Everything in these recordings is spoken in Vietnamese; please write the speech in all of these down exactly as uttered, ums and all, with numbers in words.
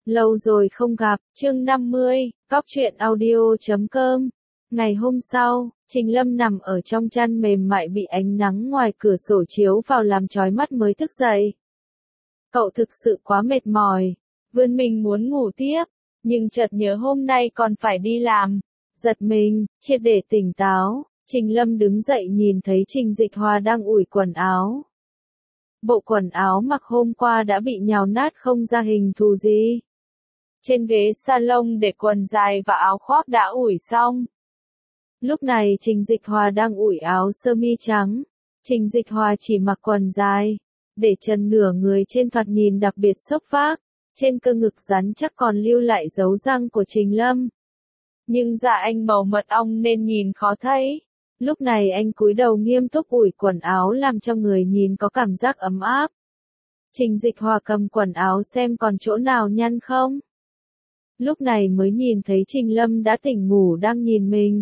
Lâu rồi không gặp, chương năm mươi, cóc truyện audio chấm com. Ngày hôm sau, Trình Lâm nằm ở trong chăn mềm mại bị ánh nắng ngoài cửa sổ chiếu vào làm chói mắt mới thức dậy. Cậu thực sự quá mệt mỏi, vươn mình muốn ngủ tiếp, nhưng chợt nhớ hôm nay còn phải đi làm. Giật mình, triệt để tỉnh táo, Trình Lâm đứng dậy nhìn thấy Trình Dịch Hòa đang ủi quần áo. Bộ quần áo mặc hôm qua đã bị nhào nát không ra hình thù gì. Trên ghế salon để quần dài và áo khoác đã ủi xong. Lúc này Trình Dịch Hòa đang ủi áo sơ mi trắng. Trình Dịch Hòa chỉ mặc quần dài, để chân nửa người trên thoạt nhìn đặc biệt xốc vác. Trên cơ ngực rắn chắc còn lưu lại dấu răng của Trình Lâm. Nhưng da anh màu mật ong nên nhìn khó thấy. Lúc này anh cúi đầu nghiêm túc ủi quần áo làm cho người nhìn có cảm giác ấm áp. Trình Dịch Hòa cầm quần áo xem còn chỗ nào nhăn không. Lúc này mới nhìn thấy Trình Lâm đã tỉnh ngủ đang nhìn mình.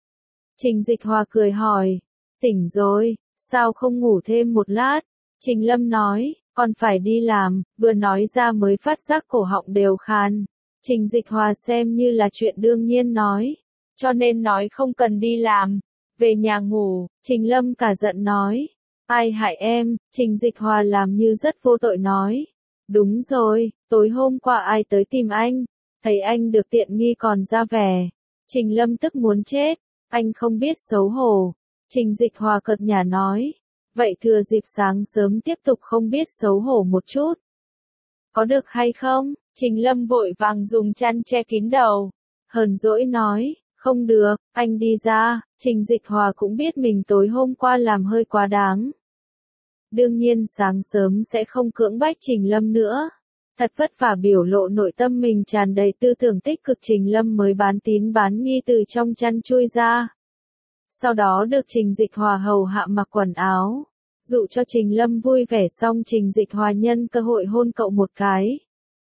Trình Dịch Hòa cười hỏi, tỉnh rồi, sao không ngủ thêm một lát? Trình Lâm nói, còn phải đi làm, vừa nói ra mới phát giác cổ họng đều khàn. Trình Dịch Hòa xem như là chuyện đương nhiên nói, cho nên nói không cần đi làm, về nhà ngủ. Trình Lâm cả giận nói, ai hại em? Trình Dịch Hòa làm như rất vô tội nói, đúng rồi, tối hôm qua ai tới tìm anh, thấy anh được tiện nghi còn ra vẻ. Trình Lâm tức muốn chết, anh không biết xấu hổ. Trình Dịch Hòa cợt nhả nói, vậy thừa dịp sáng sớm tiếp tục không biết xấu hổ một chút. Có được hay không? Trình Lâm vội vàng dùng chăn che kín đầu, hờn dỗi nói, không được, anh đi ra. Trình Dịch Hòa cũng biết mình tối hôm qua làm hơi quá đáng. Đương nhiên sáng sớm sẽ không cưỡng bách Trình Lâm nữa. Thật vất vả biểu lộ nội tâm mình tràn đầy tư tưởng tích cực, Trình Lâm mới bán tín bán nghi từ trong chăn chui ra. Sau đó được Trình Dịch Hòa hầu hạ mặc quần áo, dụ cho Trình Lâm vui vẻ xong Trình Dịch Hòa nhân cơ hội hôn cậu một cái.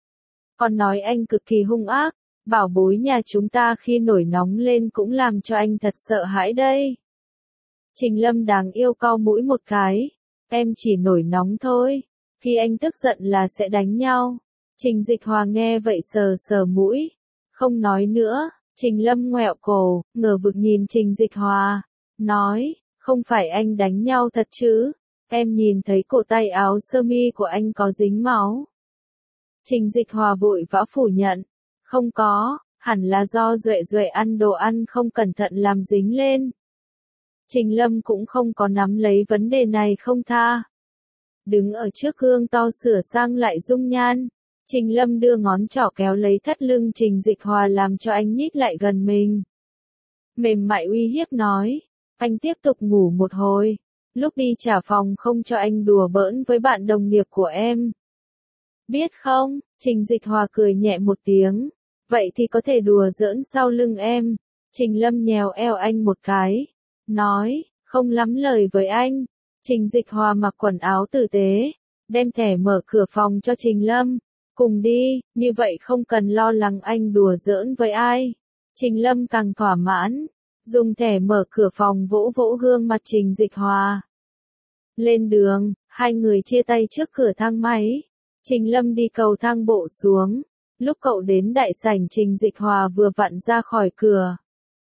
Còn nói anh cực kỳ hung ác, bảo bối nhà chúng ta khi nổi nóng lên cũng làm cho anh thật sợ hãi đây. Trình Lâm đáng yêu cau mũi một cái, em chỉ nổi nóng thôi, khi anh tức giận là sẽ đánh nhau. Trình Dịch Hòa nghe vậy sờ sờ mũi, không nói nữa. Trình Lâm ngoẹo cổ, ngờ vực nhìn Trình Dịch Hòa, nói, không phải anh đánh nhau thật chứ, em nhìn thấy cổ tay áo sơ mi của anh có dính máu. Trình Dịch Hòa vội vã phủ nhận, không có, hẳn là do Duệ Duệ ăn đồ ăn không cẩn thận làm dính lên. Trình Lâm cũng không có nắm lấy vấn đề này không tha. Đứng ở trước gương to sửa sang lại dung nhan, Trình Lâm đưa ngón trỏ kéo lấy thắt lưng Trình Dịch Hòa làm cho anh nhích lại gần mình. Mềm mại uy hiếp nói, anh tiếp tục ngủ một hồi, lúc đi trả phòng không cho anh đùa bỡn với bạn đồng nghiệp của em. Biết không? Trình Dịch Hòa cười nhẹ một tiếng, vậy thì có thể đùa giỡn sau lưng em. Trình Lâm nhèo eo anh một cái, nói, không lắm lời với anh. Trình Dịch Hòa mặc quần áo tử tế, đem thẻ mở cửa phòng cho Trình Lâm. Cùng đi, như vậy không cần lo lắng anh đùa giỡn với ai. Trình Lâm càng thỏa mãn, dùng thẻ mở cửa phòng vỗ vỗ gương mặt Trình Dịch Hòa. Lên đường, hai người chia tay trước cửa thang máy. Trình Lâm đi cầu thang bộ xuống, lúc cậu đến đại sảnh Trình Dịch Hòa vừa vặn ra khỏi cửa.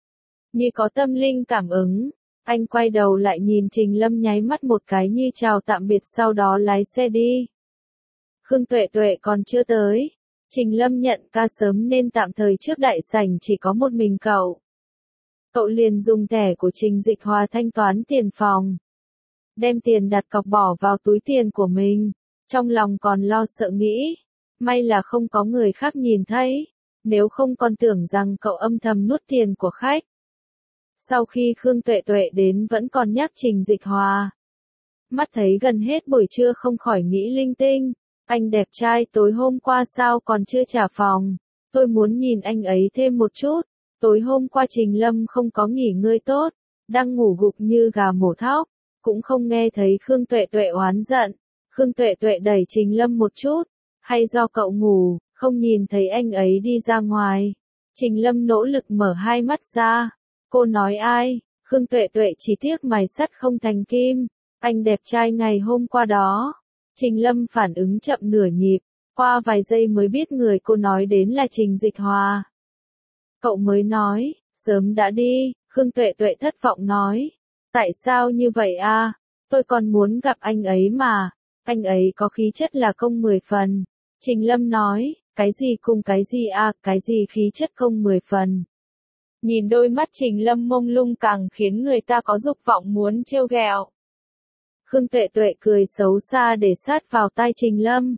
Như có tâm linh cảm ứng, anh quay đầu lại nhìn Trình Lâm nháy mắt một cái như chào tạm biệt sau đó lái xe đi. Khương Tuệ Tuệ còn chưa tới. Trình Lâm nhận ca sớm nên tạm thời trước đại sảnh chỉ có một mình cậu. Cậu liền dùng thẻ của Trình Dịch Hòa thanh toán tiền phòng. Đem tiền đặt cọc bỏ vào túi tiền của mình. Trong lòng còn lo sợ nghĩ. May là không có người khác nhìn thấy. Nếu không còn tưởng rằng cậu âm thầm nuốt tiền của khách. Sau khi Khương Tuệ Tuệ đến vẫn còn nhắc Trình Dịch Hòa. Mắt thấy gần hết buổi trưa không khỏi nghĩ linh tinh. Anh đẹp trai tối hôm qua sao còn chưa trả phòng, tôi muốn nhìn anh ấy thêm một chút. Tối hôm qua Trình Lâm không có nghỉ ngơi tốt, đang ngủ gục như gà mổ thóc, cũng không nghe thấy Khương Tuệ Tuệ oán giận. Khương Tuệ Tuệ đẩy Trình Lâm một chút, hay do cậu ngủ, không nhìn thấy anh ấy đi ra ngoài. Trình Lâm nỗ lực mở hai mắt ra, cô nói ai? Khương Tuệ Tuệ chỉ tiếc mài sắt không thành kim, anh đẹp trai ngày hôm qua đó. Trình Lâm phản ứng chậm nửa nhịp, qua vài giây mới biết người cô nói đến là Trình Dịch Hòa. Cậu mới nói, sớm đã đi, Khương Tuệ Tuệ thất vọng nói. Tại sao như vậy à? Tôi còn muốn gặp anh ấy mà, anh ấy có khí chất là công mười phần. Trình Lâm nói, cái gì cùng cái gì à, cái gì khí chất công mười phần. Nhìn đôi mắt Trình Lâm mông lung càng khiến người ta có dục vọng muốn trêu ghẹo. Khương Tuệ Tuệ cười xấu xa để sát vào tai Trình Lâm.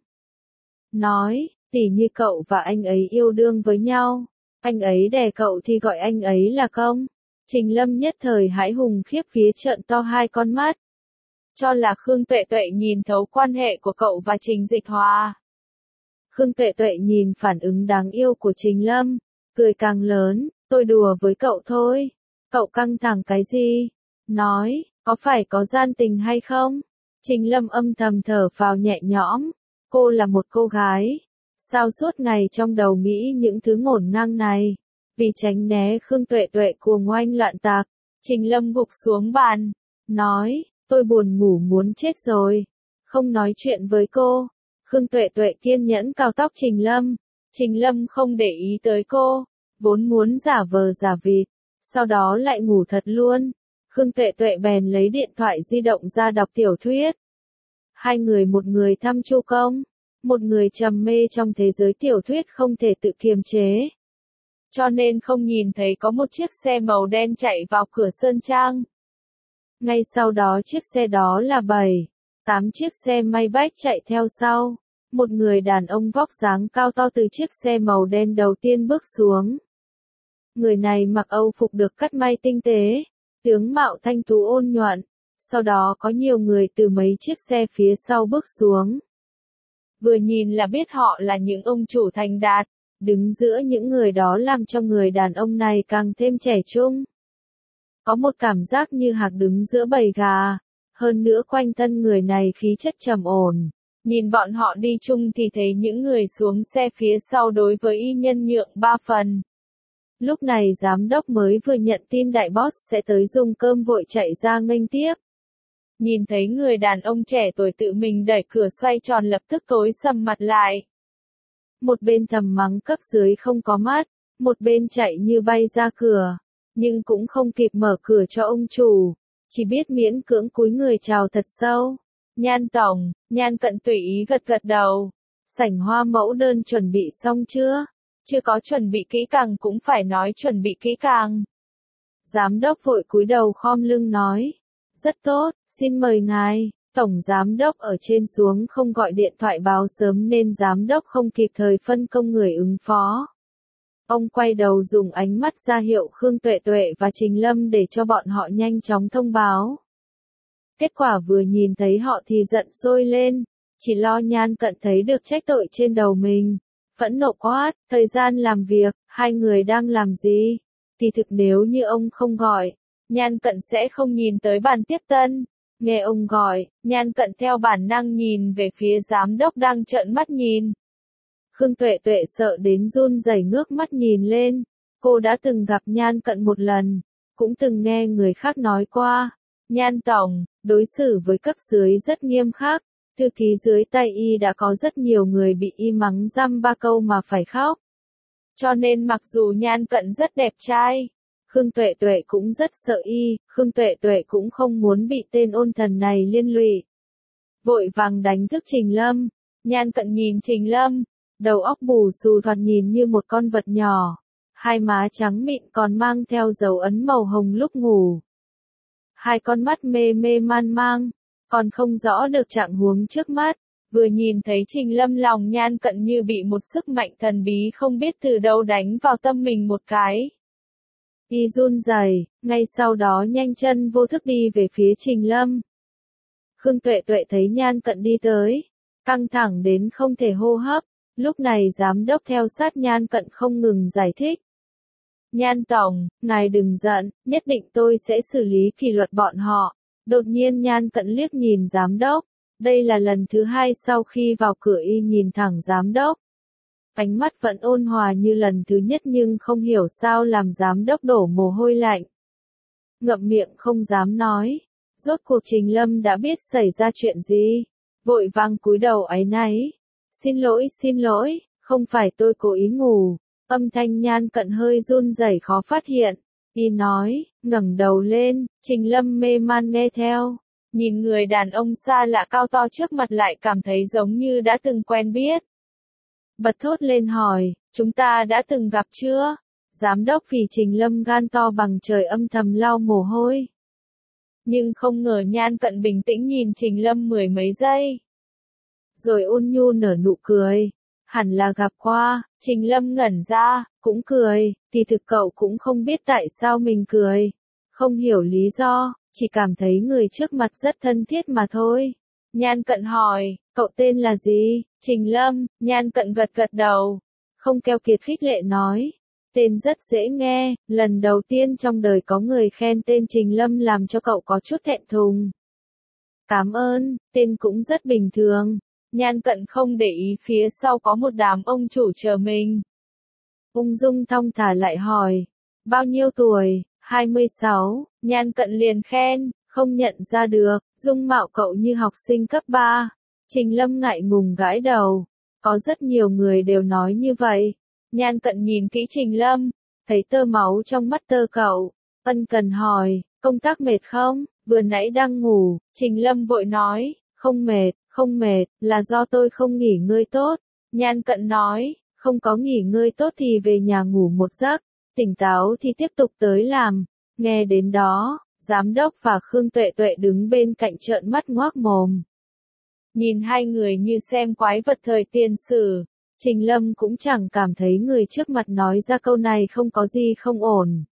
Nói, tỉ như cậu và anh ấy yêu đương với nhau, anh ấy đè cậu thì gọi anh ấy là công. Trình Lâm nhất thời hãi hùng khiếp vía trợn to hai con mắt. Cho là Khương Tuệ Tuệ nhìn thấu quan hệ của cậu và Trình Dịch Hòa. Khương Tuệ Tuệ nhìn phản ứng đáng yêu của Trình Lâm, cười càng lớn, tôi đùa với cậu thôi. Cậu căng thẳng cái gì? Nói, có phải có gian tình hay không? Trình Lâm âm thầm thở phào nhẹ nhõm. Cô là một cô gái. Sao suốt ngày trong đầu nghĩ những thứ ngổn ngang này? Vì tránh né Khương Tuệ Tuệ cuồng oanh loạn tạc, Trình Lâm gục xuống bàn. Nói, tôi buồn ngủ muốn chết rồi. Không nói chuyện với cô. Khương Tuệ Tuệ kiên nhẫn cào tóc Trình Lâm. Trình Lâm không để ý tới cô. Vốn muốn giả vờ giả vịt. Sau đó lại ngủ thật luôn. Khương Tuệ Tuệ bèn lấy điện thoại di động ra đọc tiểu thuyết. Hai người, một người thăm Chu Công, một người trầm mê trong thế giới tiểu thuyết không thể tự kiềm chế. Cho nên không nhìn thấy có một chiếc xe màu đen chạy vào cửa Sơn Trang. Ngay sau đó chiếc xe đó là bảy, tám chiếc xe may bách chạy theo sau. Một người đàn ông vóc dáng cao to từ chiếc xe màu đen đầu tiên bước xuống. Người này mặc Âu phục được cắt may tinh tế, tướng mạo thanh tú ôn nhuận. Sau đó có nhiều người từ mấy chiếc xe phía sau bước xuống. Vừa nhìn là biết họ là những ông chủ thành đạt, đứng giữa những người đó làm cho người đàn ông này càng thêm trẻ trung. Có một cảm giác như hạc đứng giữa bầy gà, hơn nữa quanh thân người này khí chất trầm ổn. Nhìn bọn họ đi chung thì thấy những người xuống xe phía sau đối với y nhân nhượng ba phần. Lúc này giám đốc mới vừa nhận tin đại boss sẽ tới dùng cơm vội chạy ra nghênh tiếp. Nhìn thấy người đàn ông trẻ tuổi tự mình đẩy cửa xoay tròn lập tức tối sầm mặt lại. Một bên thầm mắng cấp dưới không có mắt, một bên chạy như bay ra cửa, nhưng cũng không kịp mở cửa cho ông chủ, chỉ biết miễn cưỡng cúi người chào thật sâu. Nhan tổng, Nhan Cận tùy ý gật gật đầu. Sảnh hoa mẫu đơn chuẩn bị xong chưa? Chưa có chuẩn bị kỹ càng cũng phải nói chuẩn bị kỹ càng. Giám đốc vội cúi đầu khom lưng nói. Rất tốt, xin mời ngài. Tổng giám đốc ở trên xuống không gọi điện thoại báo sớm nên giám đốc không kịp thời phân công người ứng phó. Ông quay đầu dùng ánh mắt ra hiệu Khương Tuệ Tuệ và Trình Lâm để cho bọn họ nhanh chóng thông báo. Kết quả vừa nhìn thấy họ thì giận sôi lên, chỉ lo Nhan Cận thấy được trách tội trên đầu mình. Phẫn nộ quát, thời gian làm việc, hai người đang làm gì? Thì thực nếu như ông không gọi, Nhan Cận sẽ không nhìn tới bàn tiếp tân. Nghe ông gọi, Nhan Cận theo bản năng nhìn về phía giám đốc đang trợn mắt nhìn. Khương Tuệ Tuệ sợ đến run rẩy ngước mắt nhìn lên. Cô đã từng gặp Nhan Cận một lần, cũng từng nghe người khác nói qua. Nhan tổng, đối xử với cấp dưới rất nghiêm khắc. Thư ký dưới tay y đã có rất nhiều người bị y mắng dăm ba câu mà phải khóc. Cho nên mặc dù Nhan Cận rất đẹp trai, Khương Tuệ Tuệ cũng rất sợ y, Khương Tuệ Tuệ cũng không muốn bị tên ôn thần này liên lụy. Vội vàng đánh thức Trình Lâm. Nhan Cận nhìn Trình Lâm, đầu óc bù xù thoạt nhìn như một con vật nhỏ, hai má trắng mịn còn mang theo dấu ấn màu hồng lúc ngủ. Hai con mắt mê mê man mang, còn không rõ được trạng huống trước mắt, vừa nhìn thấy Trình Lâm lòng Nhan Cận như bị một sức mạnh thần bí không biết từ đâu đánh vào tâm mình một cái. Y run rẩy, ngay sau đó nhanh chân vô thức đi về phía Trình Lâm. Khương Tuệ Tuệ thấy Nhan Cận đi tới, căng thẳng đến không thể hô hấp, lúc này giám đốc theo sát Nhan Cận không ngừng giải thích. Nhan tổng, ngài đừng giận, nhất định tôi sẽ xử lý kỷ luật bọn họ. Đột nhiên Nhan Cận liếc nhìn giám đốc, đây là lần thứ hai sau khi vào cửa y nhìn thẳng giám đốc. Ánh mắt vẫn ôn hòa như lần thứ nhất nhưng không hiểu sao làm giám đốc đổ mồ hôi lạnh. Ngậm miệng không dám nói, rốt cuộc Trình Lâm đã biết xảy ra chuyện gì, vội vàng cúi đầu áy náy. Xin lỗi xin lỗi, không phải tôi cố ý ngủ. Âm thanh Nhan Cận hơi run rẩy khó phát hiện. Y nói, ngẩng đầu lên, Trình Lâm mê man nghe theo. Nhìn người đàn ông xa lạ cao to trước mặt lại cảm thấy giống như đã từng quen biết. Bật thốt lên hỏi, chúng ta đã từng gặp chưa? Giám đốc vì Trình Lâm gan to bằng trời âm thầm lau mồ hôi. Nhưng không ngờ Nhan Cận bình tĩnh nhìn Trình Lâm mười mấy giây. Rồi ôn nhu nở nụ cười. Hẳn là gặp qua. Trình Lâm ngẩn ra, cũng cười, thì thực cậu cũng không biết tại sao mình cười. Không hiểu lý do, chỉ cảm thấy người trước mặt rất thân thiết mà thôi. Nhan Cận hỏi, cậu tên là gì? Trình Lâm. Nhan Cận gật gật đầu. Không keo kiệt khích lệ nói. Tên rất dễ nghe, lần đầu tiên trong đời có người khen tên Trình Lâm làm cho cậu có chút thẹn thùng. Cảm ơn, tên cũng rất bình thường. Nhan Cận không để ý phía sau có một đám ông chủ chờ mình. Ung dung thong thả lại hỏi. Bao nhiêu tuổi? hai mươi sáu. Nhan Cận liền khen, không nhận ra được, dung mạo cậu như học sinh cấp ba. Trình Lâm ngại ngùng gãi đầu. Có rất nhiều người đều nói như vậy. Nhan Cận nhìn kỹ Trình Lâm, thấy tơ máu trong mắt tơ cậu. Ân cần hỏi, công tác mệt không? Vừa nãy đang ngủ. Trình Lâm vội nói, không mệt, không mệt, là do tôi không nghỉ ngơi tốt. Nhan Cận nói, không có nghỉ ngơi tốt thì về nhà ngủ một giấc, tỉnh táo thì tiếp tục tới làm. Nghe đến đó, giám đốc và Khương Tuệ Tuệ đứng bên cạnh trợn mắt ngoác mồm. Nhìn hai người như xem quái vật thời tiền sử. Trình Lâm cũng chẳng cảm thấy người trước mặt nói ra câu này không có gì không ổn.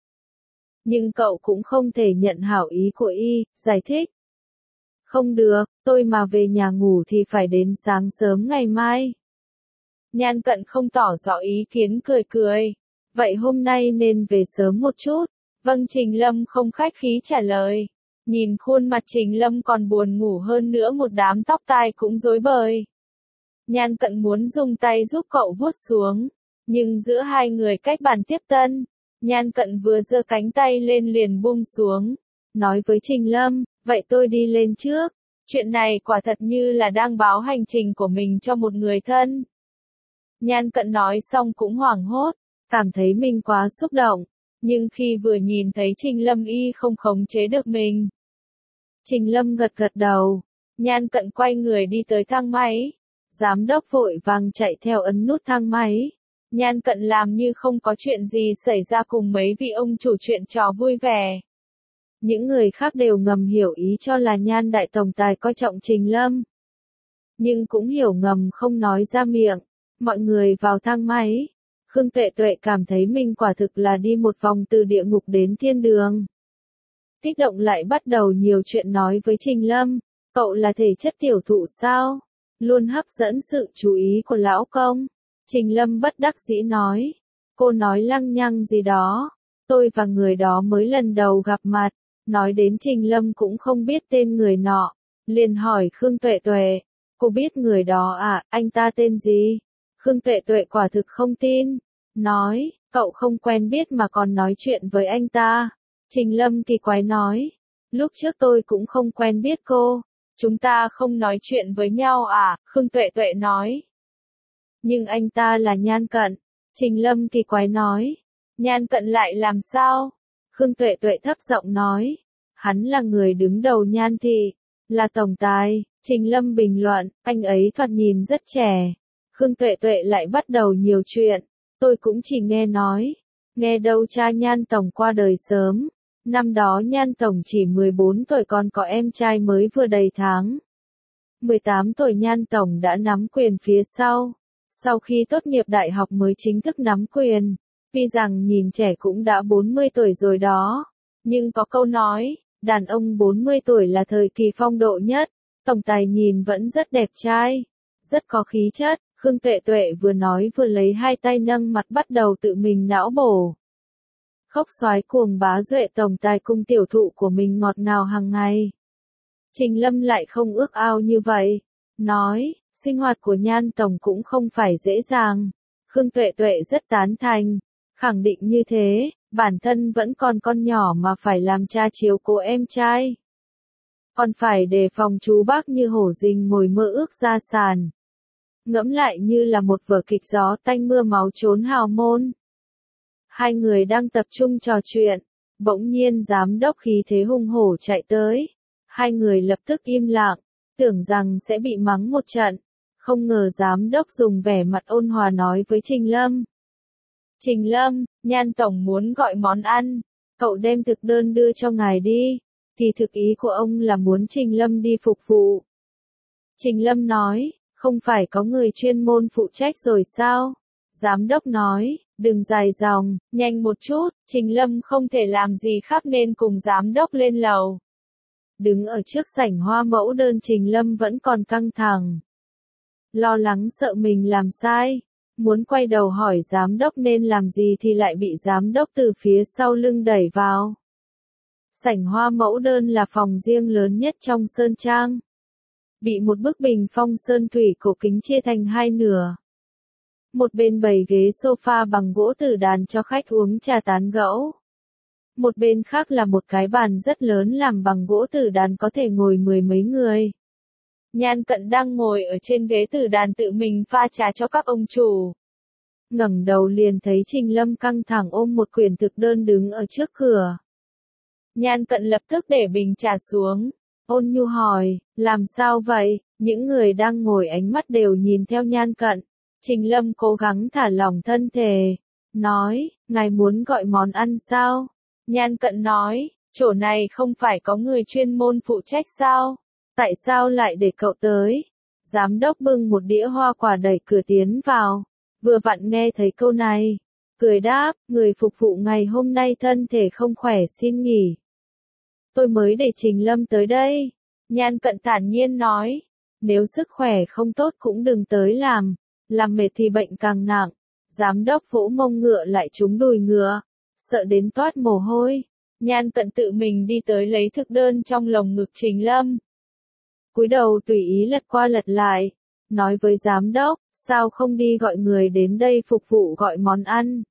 Nhưng cậu cũng không thể nhận hảo ý của y, giải thích. Không được, tôi mà về nhà ngủ thì phải đến sáng sớm ngày mai. Nhan Cận không tỏ rõ ý kiến cười cười. Vậy hôm nay nên về sớm một chút. Vâng, Trình Lâm không khách khí trả lời. Nhìn khuôn mặt Trình Lâm còn buồn ngủ hơn nữa, một đám tóc tai cũng rối bời. Nhan Cận muốn dùng tay giúp cậu vuốt xuống, nhưng giữa hai người cách bàn tiếp tân, Nhan Cận vừa giơ cánh tay lên liền buông xuống, nói với Trình Lâm, vậy tôi đi lên trước. Chuyện này quả thật như là đang báo hành trình của mình cho một người thân. Nhan Cận nói xong cũng hoảng hốt, cảm thấy mình quá xúc động, nhưng khi vừa nhìn thấy Trình Lâm y không khống chế được mình. Trình Lâm gật gật đầu, Nhan Cận quay người đi tới thang máy. Giám đốc vội vàng chạy theo ấn nút thang máy. Nhan Cận làm như không có chuyện gì xảy ra cùng mấy vị ông chủ chuyện trò vui vẻ. Những người khác đều ngầm hiểu ý cho là Nhan đại tổng tài coi trọng Trình Lâm. Nhưng cũng hiểu ngầm không nói ra miệng. Mọi người vào thang máy. Khương Tuệ Tuệ cảm thấy mình quả thực là đi một vòng từ địa ngục đến thiên đường. Kích động lại bắt đầu nhiều chuyện nói với Trình Lâm. Cậu là thể chất tiểu thụ sao? Luôn hấp dẫn sự chú ý của lão công. Trình Lâm bất đắc dĩ nói. Cô nói lăng nhăng gì đó. Tôi và người đó mới lần đầu gặp mặt. Nói đến Trình Lâm cũng không biết tên người nọ. Liền hỏi Khương Tuệ Tuệ. Cô biết người đó à, anh ta tên gì? Khương Tuệ Tuệ quả thực không tin. Nói, cậu không quen biết mà còn nói chuyện với anh ta. Trình Lâm kỳ quái nói. Lúc trước tôi cũng không quen biết cô. Chúng ta không nói chuyện với nhau à? Khương Tuệ Tuệ nói. Nhưng anh ta là Nhan Cận. Trình Lâm kỳ quái nói. Nhan Cận lại làm sao? Khương Tuệ Tuệ thấp giọng nói. Hắn là người đứng đầu Nhan thị. Là tổng tài. Trình Lâm bình luận. Anh ấy thoạt nhìn rất trẻ. Khương Tuệ Tuệ lại bắt đầu nhiều chuyện. Tôi cũng chỉ nghe nói. Nghe đâu cha Nhan tổng qua đời sớm. Năm đó Nhan tổng chỉ mười bốn tuổi, còn có em trai mới vừa đầy tháng. mười tám tuổi Nhan tổng đã nắm quyền phía sau. Sau khi tốt nghiệp đại học mới chính thức nắm quyền. Tuy rằng nhìn trẻ cũng đã bốn mươi tuổi rồi đó. Nhưng có câu nói, đàn ông bốn mươi tuổi là thời kỳ phong độ nhất. Tổng tài nhìn vẫn rất đẹp trai. Rất có khí chất. Khương Tuệ Tuệ vừa nói vừa lấy hai tay nâng mặt bắt đầu tự mình não bổ. Khóc soái cuồng bá duệ tổng tài cung tiểu thụ của mình ngọt ngào hàng ngày. Trình Lâm lại không ước ao như vậy. Nói, sinh hoạt của Nhan tổng cũng không phải dễ dàng. Khương Tuệ Tuệ rất tán thành. Khẳng định như thế, bản thân vẫn còn con nhỏ mà phải làm cha chiếu cố em trai. Còn phải đề phòng chú bác như hổ rình mồi mơ ước gia sản. ngẫm lại như là một vở kịch gió tanh mưa máu trốn hào môn. Hai người đang tập trung trò chuyện, bỗng nhiên giám đốc khí thế hung hổ chạy tới. Hai người lập tức im lặng, tưởng rằng sẽ bị mắng một trận. Không ngờ giám đốc dùng vẻ mặt ôn hòa nói với Trình Lâm. Trình Lâm, Nhan Tổng muốn gọi món ăn, cậu đem thực đơn đưa cho ngài đi. Kỳ thực ý của ông là muốn Trình Lâm đi phục vụ. Trình Lâm nói, không phải có người chuyên môn phụ trách rồi sao? Giám đốc nói, đừng dài dòng, nhanh một chút, Trình Lâm không thể làm gì khác nên cùng giám đốc lên lầu. Đứng ở trước sảnh hoa mẫu đơn Trình Lâm vẫn còn căng thẳng. Lo lắng sợ mình làm sai, muốn quay đầu hỏi giám đốc nên làm gì thì lại bị giám đốc từ phía sau lưng đẩy vào. Sảnh hoa mẫu đơn là phòng riêng lớn nhất trong Sơn Trang. Bị một bức bình phong sơn thủy cổ kính chia thành hai nửa. Một bên bày ghế sofa bằng gỗ tử đàn cho khách uống trà tán gẫu. Một bên khác là một cái bàn rất lớn làm bằng gỗ tử đàn có thể ngồi mười mấy người. Nhan Cận đang ngồi ở trên ghế tử đàn tự mình pha trà cho các ông chủ. Ngẩng đầu liền thấy Trình Lâm căng thẳng ôm một quyển thực đơn đứng ở trước cửa. Nhan Cận lập tức để bình trà xuống, ôn nhu hỏi, làm sao vậy? Những người đang ngồi ánh mắt đều nhìn theo Nhan Cận. Trình Lâm cố gắng thả lỏng thân thể, nói, ngài muốn gọi món ăn sao? Nhan Cận nói, chỗ này không phải có người chuyên môn phụ trách sao? Tại sao lại để cậu tới? Giám đốc bưng một đĩa hoa quả đẩy cửa tiến vào, vừa vặn nghe thấy câu này, cười đáp, người phục vụ ngày hôm nay thân thể không khỏe xin nghỉ. Tôi mới để Trình Lâm tới đây. Nhan Cận thản nhiên nói, nếu sức khỏe không tốt cũng đừng tới làm, làm mệt thì bệnh càng nặng. Giám đốc vỗ mông ngựa lại trúng đùi ngựa, sợ đến toát mồ hôi. Nhan Cận tự mình đi tới lấy thực đơn trong lồng ngực Trình Lâm. Cúi đầu tùy ý lật qua lật lại, nói với giám đốc, sao không đi gọi người đến đây phục vụ gọi món ăn.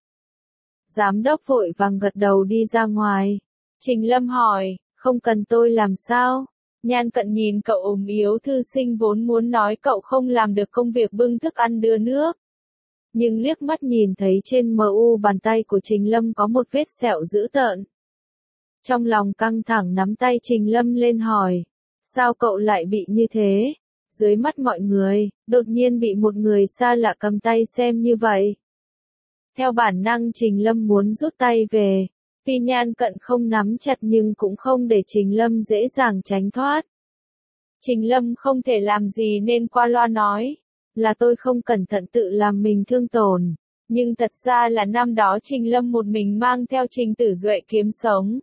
Giám đốc vội vàng gật đầu đi ra ngoài. Trình Lâm hỏi, không cần tôi làm sao? Nhan Cận nhìn cậu ốm yếu thư sinh vốn muốn nói cậu không làm được công việc bưng thức ăn đưa nước. Nhưng liếc mắt nhìn thấy trên mờ u bàn tay của Trình Lâm có một vết sẹo dữ tợn. Trong lòng căng thẳng nắm tay Trình Lâm lên hỏi, sao cậu lại bị như thế? Dưới mắt mọi người, đột nhiên bị một người xa lạ cầm tay xem như vậy. Theo bản năng Trình Lâm muốn rút tay về. Tuy Nhan Cận không nắm chặt nhưng cũng không để Trình Lâm dễ dàng tránh thoát. Trình Lâm không thể làm gì nên qua loa nói, là tôi không cẩn thận tự làm mình thương tổn, nhưng thật ra là năm đó Trình Lâm một mình mang theo Trình Tử Duệ kiếm sống.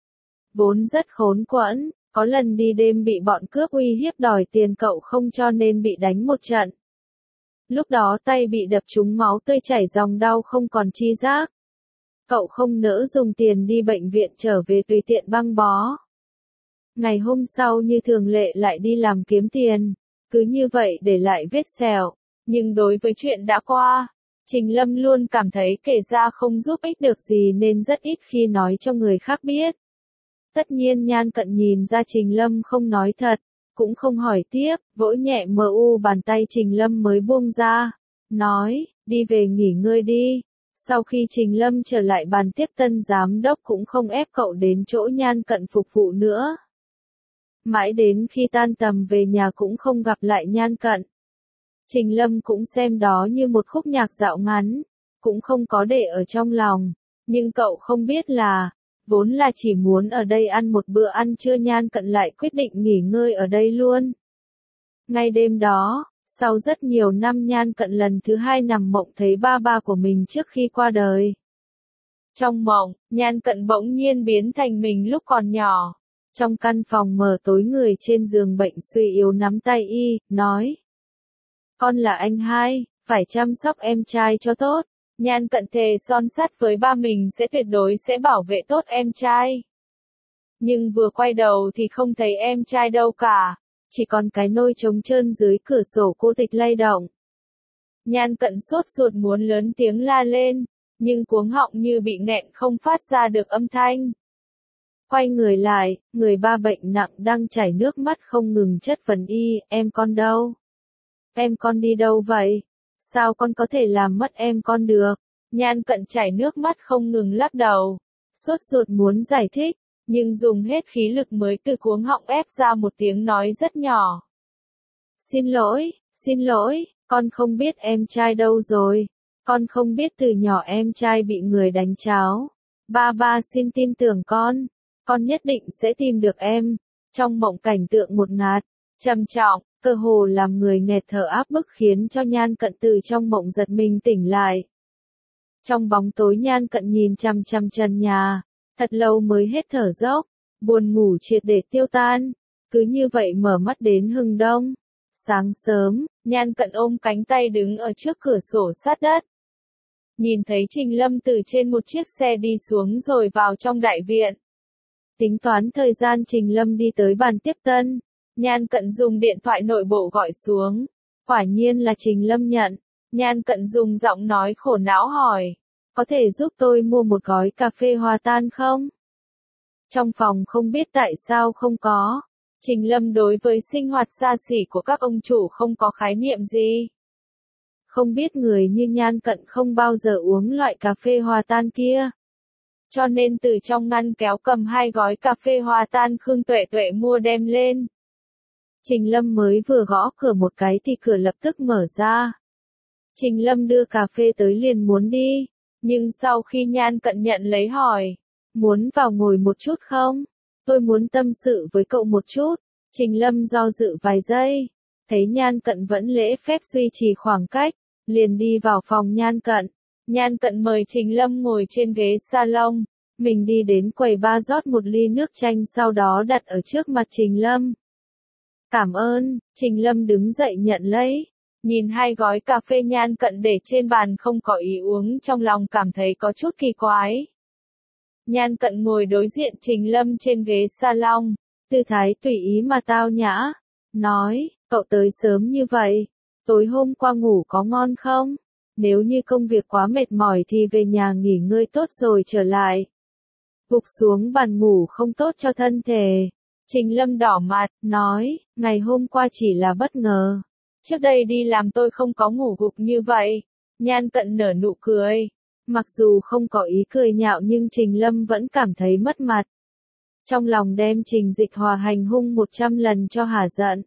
Vốn rất khốn quẫn, có lần đi đêm bị bọn cướp uy hiếp đòi tiền cậu không cho nên bị đánh một trận. Lúc đó tay bị đập trúng máu tươi chảy ròng đau không còn chi giác. Cậu không nỡ dùng tiền đi bệnh viện trở về tùy tiện băng bó. Ngày hôm sau như thường lệ lại đi làm kiếm tiền, cứ như vậy để lại vết sẹo. Nhưng đối với chuyện đã qua, Trình Lâm luôn cảm thấy kể ra không giúp ích được gì nên rất ít khi nói cho người khác biết. Tất nhiên Nhan Cận nhìn ra Trình Lâm không nói thật, cũng không hỏi tiếp, vỗ nhẹ mờ u bàn tay Trình Lâm mới buông ra, nói, đi về nghỉ ngơi đi. Sau khi Trình Lâm trở lại bàn tiếp tân giám đốc cũng không ép cậu đến chỗ Nhan Cận phục vụ nữa. Mãi đến khi tan tầm về nhà cũng không gặp lại Nhan Cận. Trình Lâm cũng xem đó như một khúc nhạc dạo ngắn, cũng không có để ở trong lòng. Nhưng cậu không biết là, vốn là chỉ muốn ở đây ăn một bữa ăn trưa Nhan Cận lại quyết định nghỉ ngơi ở đây luôn. Ngay đêm đó, sau rất nhiều năm Nhan Cận lần thứ hai nằm mộng thấy ba ba của mình trước khi qua đời. Trong mộng, Nhan Cận bỗng nhiên biến thành mình lúc còn nhỏ. Trong căn phòng mờ tối người trên giường bệnh suy yếu nắm tay y, nói. Con là anh hai, phải chăm sóc em trai cho tốt. Nhan Cận thề son sắt với ba mình sẽ tuyệt đối sẽ bảo vệ tốt em trai. Nhưng vừa quay đầu thì không thấy em trai đâu cả. Chỉ còn cái nôi trống trơn dưới cửa sổ cô tịch lay động. Nhan Cận sốt ruột muốn lớn tiếng la lên, nhưng cuống họng như bị nghẹn không phát ra được âm thanh. Quay người lại, người ba bệnh nặng đang chảy nước mắt không ngừng chất vấn y, em con đâu? em con đi đâu vậy? Sao con có thể làm mất em con được? Nhan Cận chảy nước mắt không ngừng lắc đầu. Sốt ruột muốn giải thích, nhưng dùng hết khí lực mới từ cuống họng ép ra một tiếng nói rất nhỏ. Xin lỗi, xin lỗi, con không biết em trai đâu rồi. Con không biết từ nhỏ em trai bị người đánh cháo. Ba ba xin tin tưởng con. Con nhất định sẽ tìm được em. Trong mộng cảnh tượng một ngạt, trầm trọng, cơ hồ làm người nghẹt thở áp bức khiến cho Nhan Cận từ trong mộng giật mình tỉnh lại. Trong bóng tối Nhan Cận nhìn chằm chằm trần nhà, thật lâu mới hết thở dốc, buồn ngủ triệt để tiêu tan, cứ như vậy mở mắt đến hừng đông. Sáng sớm, Nhan Cận ôm cánh tay đứng ở trước cửa sổ sát đất. Nhìn thấy Trình Lâm từ trên một chiếc xe đi xuống rồi vào trong đại viện. Tính toán thời gian Trình Lâm đi tới bàn tiếp tân, Nhan Cận dùng điện thoại nội bộ gọi xuống. Quả nhiên là Trình Lâm nhận. Nhan Cận dùng giọng nói khổ não hỏi, có thể giúp tôi mua một gói cà phê hòa tan không? Trong phòng không biết tại sao không có. Trình Lâm đối với sinh hoạt xa xỉ của các ông chủ không có khái niệm gì. Không biết người như Nhan Cận không bao giờ uống loại cà phê hòa tan kia. Cho nên từ trong ngăn kéo cầm hai gói cà phê hòa tan Khương Tuệ Tuệ mua đem lên. Trình Lâm mới vừa gõ cửa một cái thì cửa lập tức mở ra. Trình Lâm đưa cà phê tới liền muốn đi, nhưng sau khi Nhan Cận nhận lấy hỏi, muốn vào ngồi một chút không? Tôi muốn tâm sự với cậu một chút. Trình Lâm do dự vài giây, thấy Nhan Cận vẫn lễ phép duy trì khoảng cách, liền đi vào phòng Nhan Cận. Nhan Cận mời Trình Lâm ngồi trên ghế salon, mình đi đến quầy bar rót một ly nước chanh sau đó đặt ở trước mặt Trình Lâm. Cảm ơn, Trình Lâm đứng dậy nhận lấy. Nhìn hai gói cà phê Nhan Cận để trên bàn không có ý uống trong lòng cảm thấy có chút kỳ quái. Nhan Cận ngồi đối diện Trình Lâm trên ghế salon, tư thái tùy ý mà tao nhã, nói, cậu tới sớm như vậy, tối hôm qua ngủ có ngon không? Nếu như công việc quá mệt mỏi thì về nhà nghỉ ngơi tốt rồi trở lại. Gục xuống bàn ngủ không tốt cho thân thể. Trình Lâm đỏ mặt, nói, ngày hôm qua chỉ là bất ngờ. Trước đây đi làm tôi không có ngủ gục như vậy. Nhan Cận nở nụ cười. Mặc dù không có ý cười nhạo nhưng Trình Lâm vẫn cảm thấy mất mặt. Trong lòng đem Trình Dịch Hòa hành hung một trăm lần cho hả giận.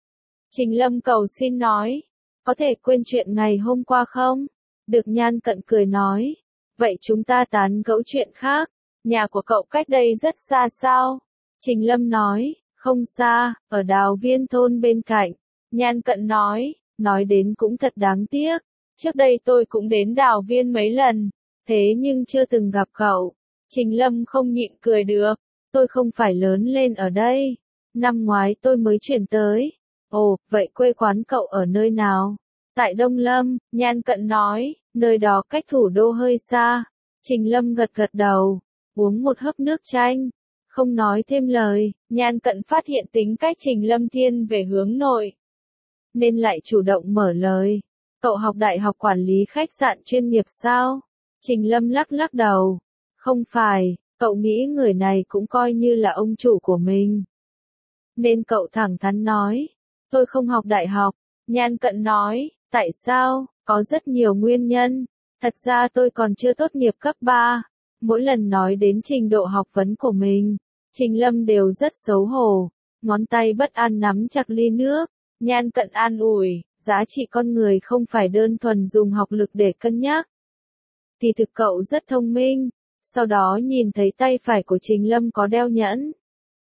Trình Lâm cầu xin nói, có thể quên chuyện ngày hôm qua không? Được. Nhan Cận cười nói, vậy chúng ta tán gẫu chuyện khác. Nhà của cậu cách đây rất xa sao? Trình Lâm nói, không xa, ở Đào Viên thôn bên cạnh. Nhan Cận nói, nói đến cũng thật đáng tiếc. Trước đây tôi cũng đến Đào Viên mấy lần, thế nhưng chưa từng gặp cậu. Trình Lâm không nhịn cười được, tôi không phải lớn lên ở đây. Năm ngoái tôi mới chuyển tới. Ồ, vậy quê quán cậu ở nơi nào? Tại Đông Lâm, Nhan Cận nói, nơi đó cách thủ đô hơi xa. Trình Lâm gật gật đầu, uống một hớp nước chanh. Không nói thêm lời, Nhan Cận phát hiện tính cách Trình Lâm thiên về hướng nội. Nên lại chủ động mở lời. Cậu học đại học quản lý khách sạn chuyên nghiệp sao? Trình Lâm lắc lắc đầu. Không phải, cậu nghĩ người này cũng coi như là ông chủ của mình. Nên cậu thẳng thắn nói. Tôi không học đại học. Nhan Cận nói, tại sao? Có rất nhiều nguyên nhân. Thật ra tôi còn chưa tốt nghiệp cấp ba. Mỗi lần nói đến trình độ học vấn của mình, Trình Lâm đều rất xấu hổ. Ngón tay bất an nắm chặt ly nước. Nhan Cận an ủi, giá trị con người không phải đơn thuần dùng học lực để cân nhắc. Thì thực cậu rất thông minh. Sau đó nhìn thấy tay phải của Trình Lâm có đeo nhẫn.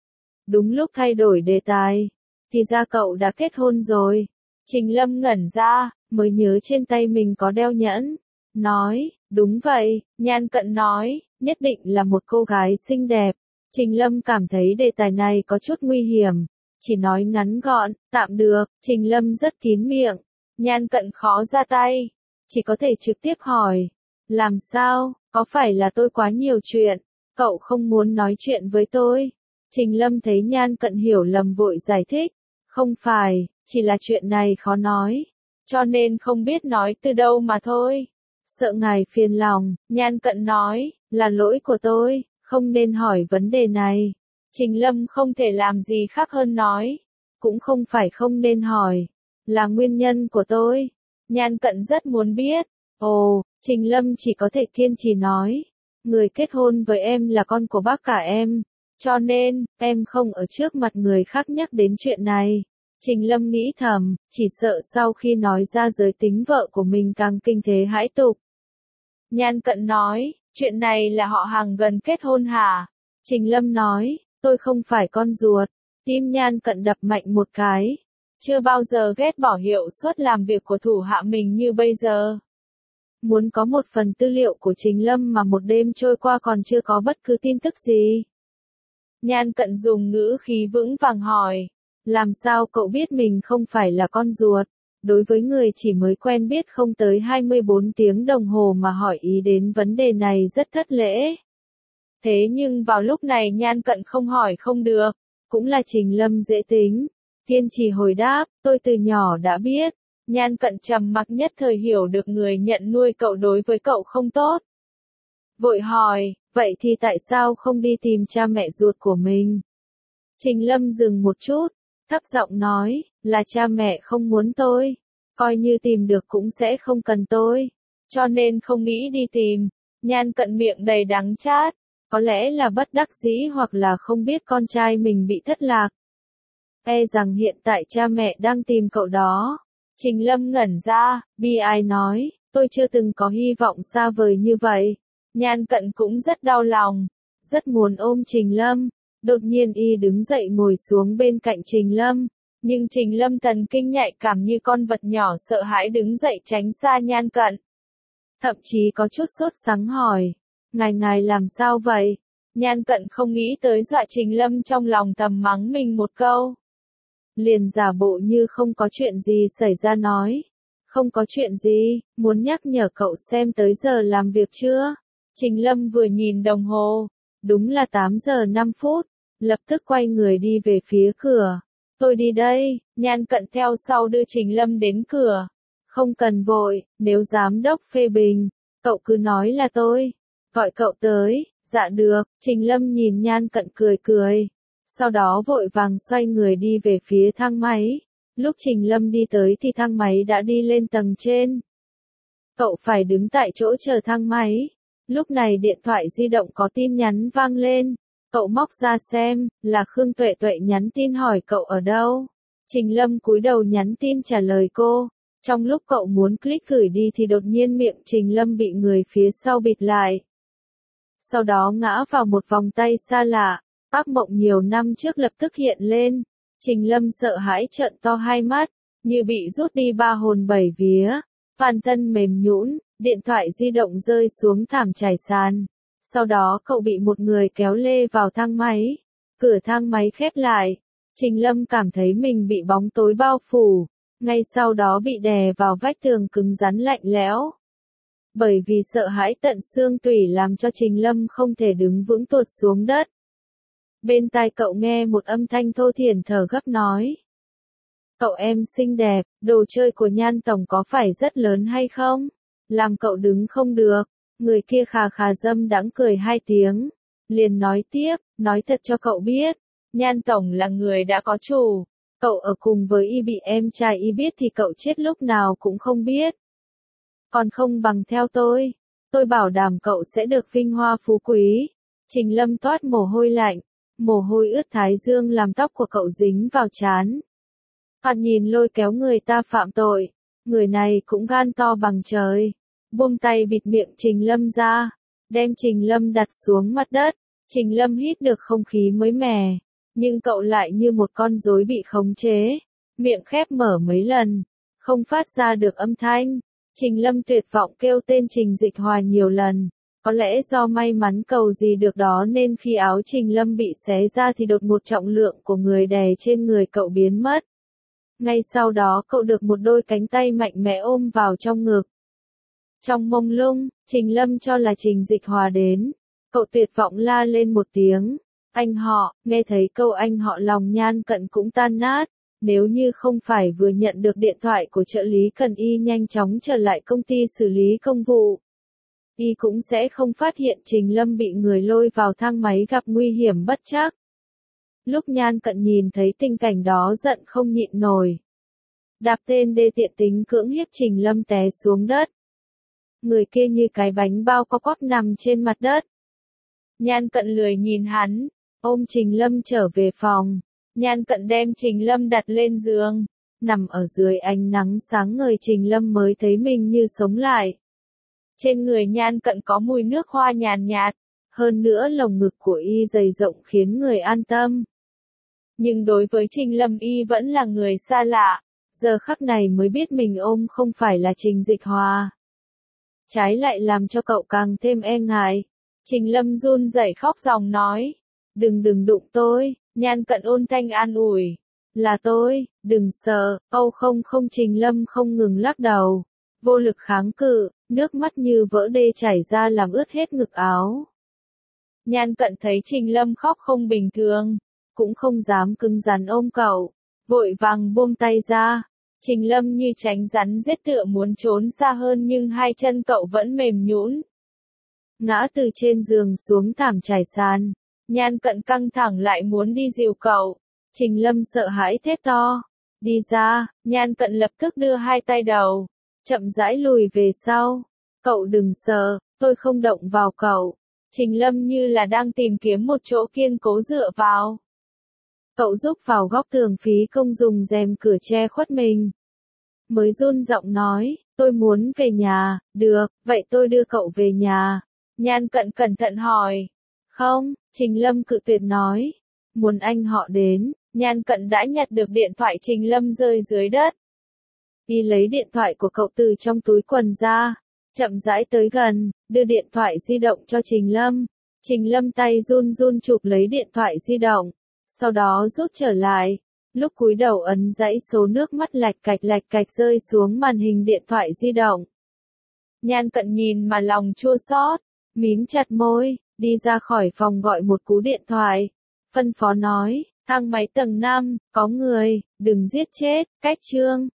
Đúng lúc thay đổi đề tài. Thì ra cậu đã kết hôn rồi. Trình Lâm ngẩn ra, mới nhớ trên tay mình có đeo nhẫn. Nói, đúng vậy, Nhan Cận nói, nhất định là một cô gái xinh đẹp. Trình Lâm cảm thấy đề tài này có chút nguy hiểm. Chỉ nói ngắn gọn, tạm được. Trình Lâm rất kín miệng. Nhan Cận khó ra tay. Chỉ có thể trực tiếp hỏi. Làm sao, có phải là tôi quá nhiều chuyện? Cậu không muốn nói chuyện với tôi? Trình Lâm thấy Nhan Cận hiểu lầm vội giải thích. Không phải, chỉ là chuyện này khó nói. Cho nên không biết nói từ đâu mà thôi. Sợ ngài phiền lòng, Nhan Cận nói, là lỗi của tôi, không nên hỏi vấn đề này. Trình Lâm không thể làm gì khác hơn nói. Cũng không phải không nên hỏi, Là nguyên nhân của tôi. Nhan Cận rất muốn biết. Ồ, Trình Lâm chỉ có thể kiên trì nói. Người kết hôn với em là con của bác cả em. Cho nên, em không ở trước mặt người khác nhắc đến chuyện này. Trình Lâm nghĩ thầm, chỉ sợ sau khi nói ra giới tính vợ của mình càng kinh thế hãi tục. Nhan Cận nói, chuyện này là họ hàng gần kết hôn hả? Trình Lâm nói, tôi không phải con ruột. Tim Nhan Cận đập mạnh một cái. Chưa bao giờ ghét bỏ hiệu suất làm việc của thủ hạ mình như bây giờ. Muốn có một phần tư liệu của Trình Lâm mà một đêm trôi qua còn chưa có bất cứ tin tức gì. Nhan Cận dùng ngữ khí vững vàng hỏi. Làm sao cậu biết mình không phải là con ruột? Đối với người chỉ mới quen biết không tới hai mươi bốn tiếng đồng hồ mà hỏi ý đến vấn đề này rất thất lễ. Thế nhưng vào lúc này Nhan Cận không hỏi không được. Cũng là Trình Lâm dễ tính. Kiên trì hồi đáp, tôi từ nhỏ đã biết. Nhan Cận trầm mặc nhất thời hiểu được người nhận nuôi cậu đối với cậu không tốt. Vội hỏi, vậy thì tại sao không đi tìm cha mẹ ruột của mình? Trình Lâm dừng một chút, thấp giọng nói, là cha mẹ không muốn tôi. Coi như tìm được cũng sẽ không cần tôi. Cho nên không nghĩ đi tìm. Nhan Cận miệng đầy đắng chát. Có lẽ là bất đắc dĩ hoặc là không biết con trai mình bị thất lạc. E rằng hiện tại cha mẹ đang tìm cậu đó. Trình Lâm ngẩn ra, bi ai nói, tôi chưa từng có hy vọng xa vời như vậy. Nhan Cận cũng rất đau lòng, rất muốn ôm Trình Lâm. Đột nhiên y đứng dậy ngồi xuống bên cạnh Trình Lâm. Nhưng Trình Lâm thần kinh nhạy cảm như con vật nhỏ sợ hãi đứng dậy tránh xa Nhan Cận. Thậm chí có chút sốt sắng hỏi, ngài ngài làm sao vậy? Nhan Cận không nghĩ tới dọa Trình Lâm trong lòng thầm mắng mình một câu. Liền giả bộ như không có chuyện gì xảy ra nói. Không có chuyện gì, muốn nhắc nhở cậu xem tới giờ làm việc chưa? Trình Lâm vừa nhìn đồng hồ. Đúng là tám giờ năm phút. Lập tức quay người đi về phía cửa. Tôi đi đây. Nhan Cận theo sau đưa Trình Lâm đến cửa. Không cần vội, nếu giám đốc phê bình, cậu cứ nói là tôi. Gọi cậu tới. Dạ được. Trình Lâm nhìn Nhan Cận cười cười. Sau đó vội vàng xoay người đi về phía thang máy. Lúc Trình Lâm đi tới thì thang máy đã đi lên tầng trên. Cậu phải đứng tại chỗ chờ thang máy. Lúc này điện thoại di động có tin nhắn vang lên. Cậu móc ra xem, là Khương Tuệ Tuệ nhắn tin hỏi cậu ở đâu. Trình Lâm cúi đầu nhắn tin trả lời cô. Trong lúc cậu muốn click gửi đi thì đột nhiên miệng Trình Lâm bị người phía sau bịt lại. Sau đó ngã vào một vòng tay xa lạ. Ác mộng nhiều năm trước lập tức hiện lên. Trình Lâm sợ hãi trợn to hai mắt, như bị rút đi ba hồn bảy vía. Toàn thân mềm nhũn, điện thoại di động rơi xuống thảm trải sàn. Sau đó cậu bị một người kéo lê vào thang máy. Cửa thang máy khép lại. Trình Lâm cảm thấy mình bị bóng tối bao phủ. Ngay sau đó bị đè vào vách tường cứng rắn lạnh lẽo. Bởi vì sợ hãi tận xương tủy làm cho Trình Lâm không thể đứng vững tuột xuống đất. Bên tai cậu nghe một âm thanh thô thiển thở gấp nói. Cậu em xinh đẹp, đồ chơi của Nhan Tổng có phải rất lớn hay không? Làm cậu đứng không được. Người kia khà khà dâm đãng cười hai tiếng. Liền nói tiếp, nói thật cho cậu biết. Nhan Tổng là người đã có chủ. Cậu ở cùng với y bị em trai y biết thì cậu chết lúc nào cũng không biết. Còn không bằng theo tôi. Tôi bảo đảm cậu sẽ được vinh hoa phú quý. Trình Lâm toát mồ hôi lạnh. Mồ hôi ướt thái dương làm tóc của cậu dính vào trán. Phạt nhìn lôi kéo người ta phạm tội. Người này cũng gan to bằng trời. Buông tay bịt miệng Trình Lâm ra. Đem Trình Lâm đặt xuống mặt đất. Trình Lâm hít được không khí mới mẻ. Nhưng cậu lại như một con rối bị khống chế. Miệng khép mở mấy lần. Không phát ra được âm thanh. Trình Lâm tuyệt vọng kêu tên Trình Dịch Hòa nhiều lần. Có lẽ do may mắn cầu gì được đó nên khi áo Trình Lâm bị xé ra thì đột ngột trọng lượng của người đè trên người cậu biến mất. Ngay sau đó cậu được một đôi cánh tay mạnh mẽ ôm vào trong ngực. Trong mông lung, Trình Lâm cho là Trình Dịch Hòa đến. Cậu tuyệt vọng la lên một tiếng. Anh họ, nghe thấy câu anh họ lòng Nhan Cận cũng tan nát. Nếu như không phải vừa nhận được điện thoại của trợ lý cần y nhanh chóng trở lại công ty xử lý công vụ. Y cũng sẽ không phát hiện Trình Lâm bị người lôi vào thang máy gặp nguy hiểm bất trắc. Lúc Nhan Cận nhìn thấy tình cảnh đó giận không nhịn nổi. đạp tên đê tiện tính cưỡng hiếp Trình Lâm té xuống đất. Người kia như cái bánh bao co quắp nằm trên mặt đất. Nhan Cận lười nhìn hắn, ôm Trình Lâm trở về phòng. Nhan Cận đem Trình Lâm đặt lên giường, nằm ở dưới ánh nắng sáng ngời Trình Lâm mới thấy mình như sống lại. Trên người Nhan Cận có mùi nước hoa nhàn nhạt, hơn nữa lồng ngực của y dày rộng khiến người an tâm. Nhưng đối với Trình Lâm y vẫn là người xa lạ, giờ khắc này mới biết mình ôm không phải là Trình Dịch Hòa. Trái lại làm cho cậu càng thêm e ngại. Trình Lâm run rẩy khóc ròng nói, đừng đừng đụng tôi. Nhan Cận ôn thanh an ủi, là tôi, đừng sợ. Âu không không Trình Lâm không ngừng lắc đầu, vô lực kháng cự, nước mắt như vỡ đê chảy ra làm ướt hết ngực áo. Nhan Cận thấy Trình Lâm khóc không bình thường, cũng không dám cứng rắn ôm cậu, vội vàng buông tay ra. Trình Lâm như tránh rắn rết tựa muốn trốn xa hơn nhưng hai chân cậu vẫn mềm nhũn. Ngã từ trên giường xuống thảm trải sàn. Nhan Cận căng thẳng lại muốn đi dìu cậu. Trình Lâm sợ hãi thét to, đi ra. Nhan Cận lập tức đưa hai tay đầu, chậm rãi lùi về sau. Cậu đừng sợ, tôi không động vào cậu. Trình Lâm như là đang tìm kiếm một chỗ kiên cố dựa vào. Cậu giúp vào góc tường phí công dùng rèm cửa che khuất mình. Mới run giọng nói, tôi muốn về nhà. Được, vậy tôi đưa cậu về nhà. Nhan Cận cẩn thận hỏi. Không, Trình Lâm cự tuyệt nói. Muốn anh họ đến. Nhan Cận đã nhặt được điện thoại Trình Lâm rơi dưới đất. Đi lấy điện thoại của cậu từ trong túi quần ra. Chậm rãi tới gần, đưa điện thoại di động cho Trình Lâm. Trình Lâm tay run run chụp lấy điện thoại di động. Sau đó rút trở lại. Lúc cúi đầu ấn dãy số nước mắt lạch cạch lạch cạch rơi xuống màn hình điện thoại di động. Nhan Cận nhìn mà lòng chua xót, mím chặt môi, đi ra khỏi phòng gọi một cú điện thoại. Phân phó nói, thang máy tầng năm, có người, đừng giết chết, cách chương.